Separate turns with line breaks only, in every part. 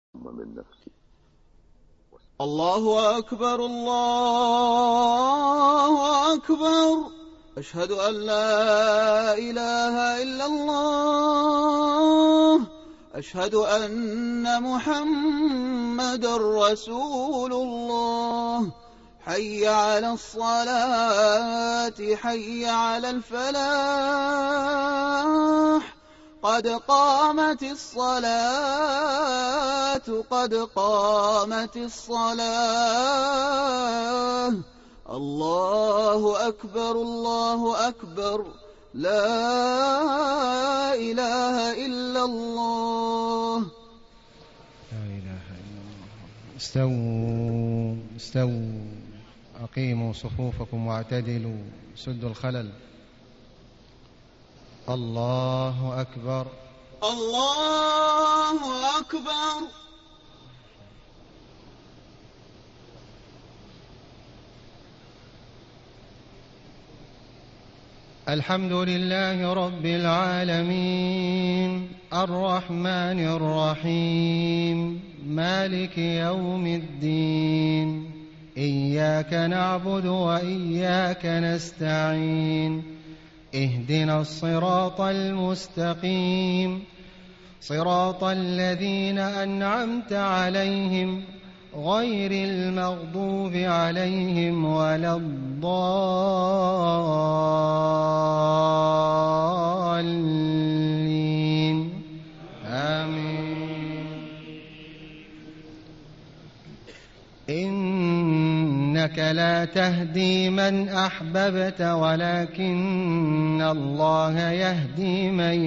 من نفسي.
الله أكبر الله أكبر. أشهد أن لا إله إلا الله. أشهد أن محمد رسول الله. حي على الصلاة حي على الفلاح. قد قامت الصلاة قد قامت الصلاة. الله أكبر الله أكبر. لا إله إلا الله.
لا إله إلا الله. استووا استووا، أقيموا صفوفكم واعتدلوا، سدوا الخلل. الله أكبر
الله أكبر.
الحمد لله رب العالمين، الرحمن الرحيم، مالك يوم الدين. إياك نعبد وإياك نستعين. اهدنا الصراط المستقيم، صراط الذين أنعمت عليهم غير المغضوب عليهم ولا الضالين. آمين. إنك لا تهدي من أحببت ولكن الله يهدي من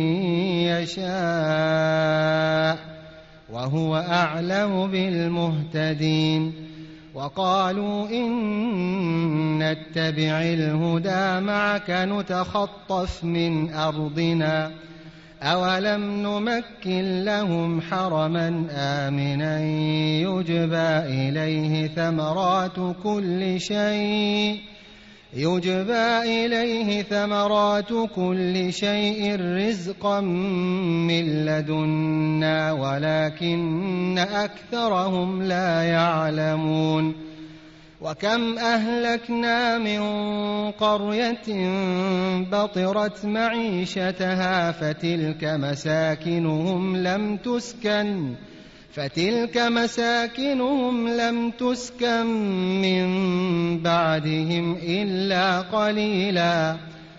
يشاء وهو أعلم بالمهتدين. وقالوا إن نتبع الهدى معك نتخطف من أرضنا أولم نمكن لهم حرما آمنا يجبى إليه ثمرات كل شيء رزقا من لدنا ولكن أكثرهم لا يعلمون. وكم أهلكنا من قرية بطرت معيشتها فتلك مساكنهم لم تسكن من بعدهم إلا قليلا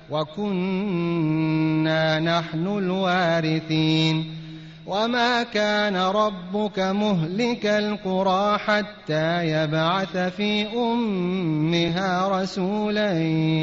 وكنا نحن الوارثين. وما كان ربك مهلك القرى حتى يبعث في أمها رسولا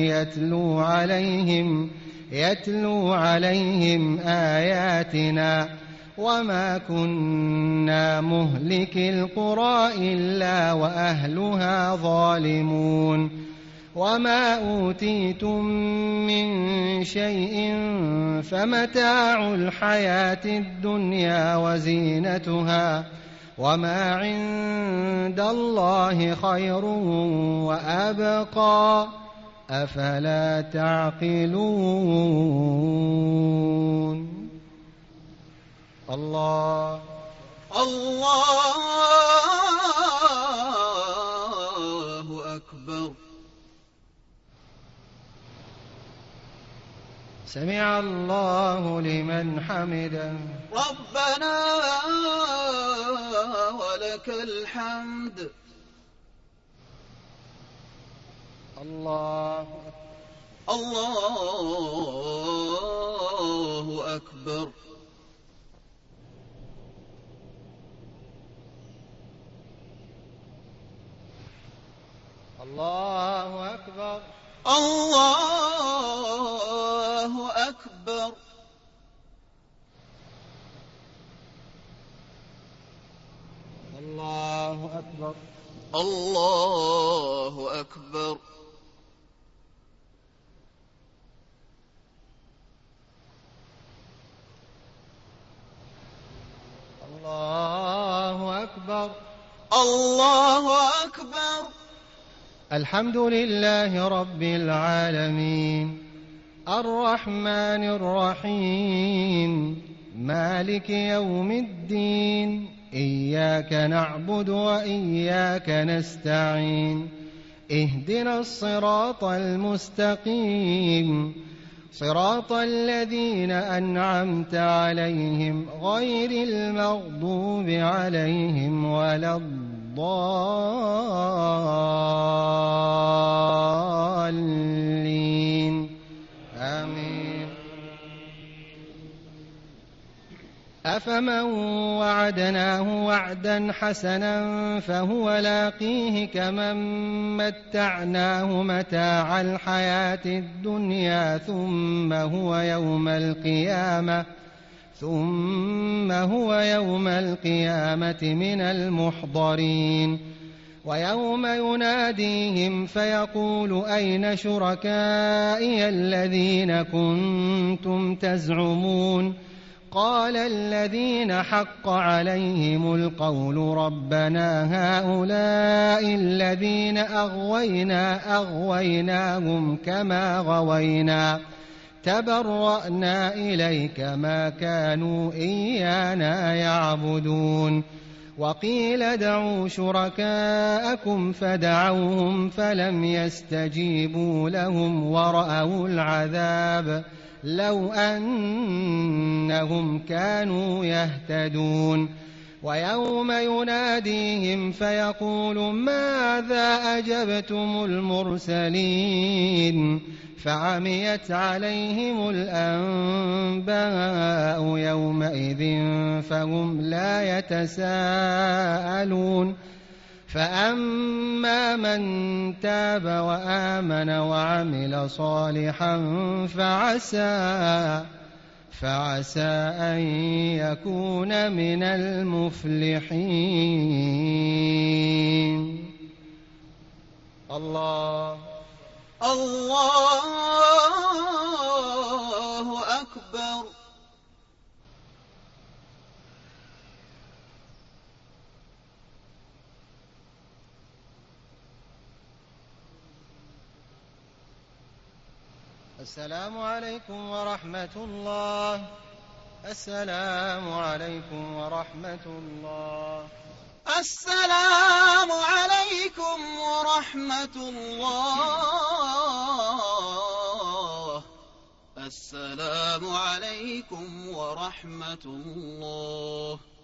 يتلو عليهم آياتنا وما كنا مهلك القرى إلا وأهلها ظالمون. وما أوتيتم من شيء فمتاع الحياة الدنيا وزينتها وما عند الله خير وأبقى أفلا تعقلون. الله
أكبر.
سمع الله لمن حمده.
ربنا ولك الحمد.
الله
أكبر.
الله أكبر.
الله أكبر.
الله أكبر.
الله أكبر.
الله أكبر.
الله أكبر.
الحمد لله رب العالمين، الرحمن الرحيم، مالك يوم الدين. إياك نعبد وإياك نستعين اهدنا الصراط المستقيم صراط الذين أنعمت عليهم غير المغضوب عليهم ولا الضالين آمين. أفمن وعدناه وعدا حسنا فهو لاقيه كمن متعناه متاع الحياة الدنيا ثم هو يوم القيامة من المحضرين ويوم يناديهم فيقول أين شركائي الذين كنتم تزعمون قال الذين حق عليهم القول ربنا هؤلاء الذين أغويناهم كما غوينا تبرأنا إليك ما كانوا إيانا يعبدون وقيل ادعوا شركاءكم فدعوهم فلم يستجيبوا لهم ورأوا العذاب لو أنهم كانوا يهتدون ويوم يناديهم فيقول ماذا أجبتم المرسلين فعميت عليهم الأنباء يومئذ فهم لا يتساءلون فأما من تاب وآمن وعمل صالحا فعسى أن يكون من المفلحين. الله
أكبر.
السلام عليكم ورحمة الله. السلام عليكم ورحمة الله.
السلام عليكم ورحمة الله. السلام عليكم ورحمة الله.